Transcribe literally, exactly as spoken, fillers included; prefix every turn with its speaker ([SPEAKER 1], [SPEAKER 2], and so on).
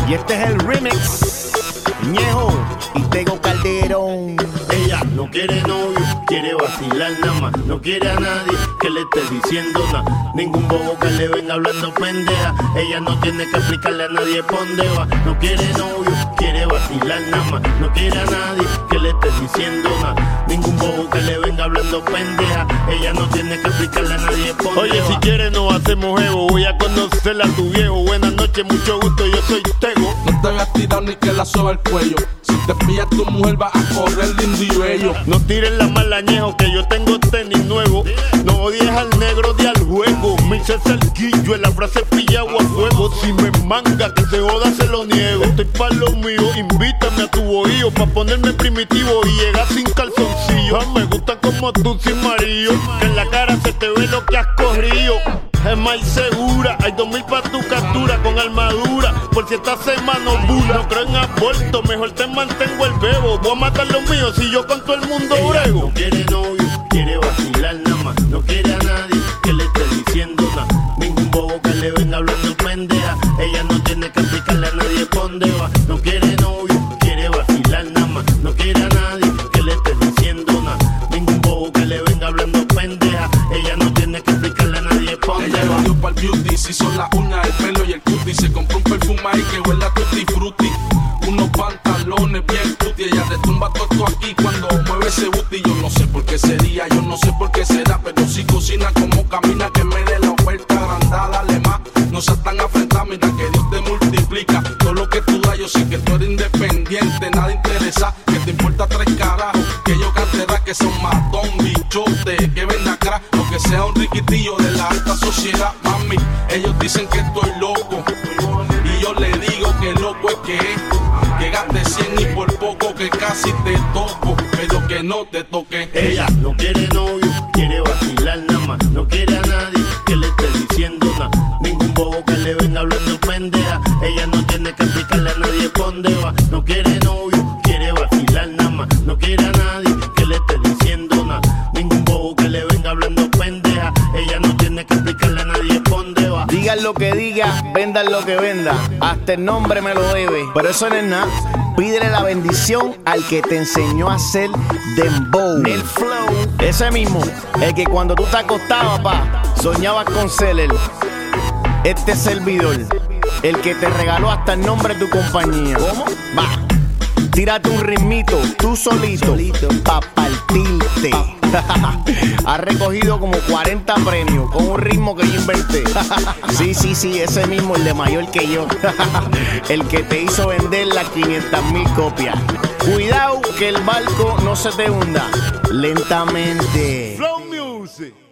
[SPEAKER 1] Y este es el remix, Ñejo y Tego Calderón.
[SPEAKER 2] Ella no quiere novio, quiere vacilar nada más. No quiere a nadie que le esté diciendo nada. Ningún bobo que le venga hablando pendeja. Ella no tiene que explicarle a nadie por dónde va. No quiere novio, quiere vacilar nada más. No quiere a nadie que le esté diciendo nada. Ningún bobo que le venga hablando pendeja. Ella no tiene que explicarle a nadie por dónde
[SPEAKER 3] Oye,
[SPEAKER 2] va.
[SPEAKER 3] si quieres nos hacemos jevo. Voy a conocerla a tu viejo. Buenas noches, mucho gusto, yo soy Tego.
[SPEAKER 4] No te habías tirado ni que la soba el cuello. Si te pilla tu mujer va a correr lindo y bello.
[SPEAKER 3] No tires la mala, Ñejo, que yo tengo tenis nuevo. No odies al negro de al juego. Me hice cerquillo en la frase pillado a fuego. Si me manga que se joda se lo niego. Estoy pa' lo mío, invítame a tu bohío pa' ponerme primitivo y llegar sin calzoncillo. Ah, me gusta como tú sin marido, que en la cara se te ve lo que has corrido. Es más segura, hay dos mil pa' tu captura con armadura. Por si esta semana bula. No creo en aborto, mejor te mantengo el bebo. Voy a matar los míos si yo con todo el mundo
[SPEAKER 2] Ella
[SPEAKER 3] brego.
[SPEAKER 2] no quiere novio, quiere vacilar nada más. No quiere a nadie que le esté diciendo nada. Ningún bobo que le venga hablando pendeja. Ella no tiene que explicarle a nadie por dónde va. No quiere novio, quiere vacilar nada más. No quiere a nadie que le esté diciendo nada. Ningún bobo que le venga hablando pendeja. Ella no tiene que explicarle a nadie por dónde
[SPEAKER 4] Ella
[SPEAKER 2] va.
[SPEAKER 4] lo dio pa'l beauty, se hizo la uña, el pelo y el cutie. Se compró un perfume ahí que huele a tutti frutti. Unos pantalones bien cutie. Ella retumba todo esto aquí cuando mueve ese booty. Yo no sé por qué sería, yo no sé por qué será, pero si cocina como camina, que me dé la oferta agrandada, dale más. No seas tan afrentada, mira que Dios te multiplica. Todo lo que tú das, yo sé que tú eres independiente, nada interesa, que te importa tres carajos. Que yo cante rap, que son matón, bichote, que venda crack, o que sea un riquitillo de la alta sociedad, mami. Ellos dicen que estoy loco, y yo le digo que loco es que es. Que gaste cien y por poco que casi te toco, pero que no te toque.
[SPEAKER 2] Ella no quiere novio, quiere vacilar nada más. No quiere a nadie que le esté diciendo nada. Ningún bobo que le venga hablando pendeja. Ella no tiene que explicarle a nadie por dónde va. No quiere novio, quiere vacilar nada más. No quiere a nadie que le esté diciendo nada. Ningún bobo que le venga hablando pendeja. Ella no tiene que explicarle a nadie por dónde va.
[SPEAKER 1] Digan lo que diga, vendan lo que venda. Hasta el nombre me lo debe. Pero eso no es nada. Pídele la bendición al que te enseñó a hacer dembow. El flow. Ese mismo. El que cuando tú te acostabas, pa, soñabas con ser él. Este servidor. El que te regaló hasta el nombre de tu compañía. ¿Cómo? Va. Tírate un ritmito, tú solito, solito. Pa' partirte. Ha recogido como cuarenta premios con un ritmo que yo inventé. Sí, sí, sí, ese mismo, el de mayor que yo. El que te hizo vender las quinientas mil copias. Cuidado que el barco no se te hunda. Lentamente.
[SPEAKER 3] Flow Music.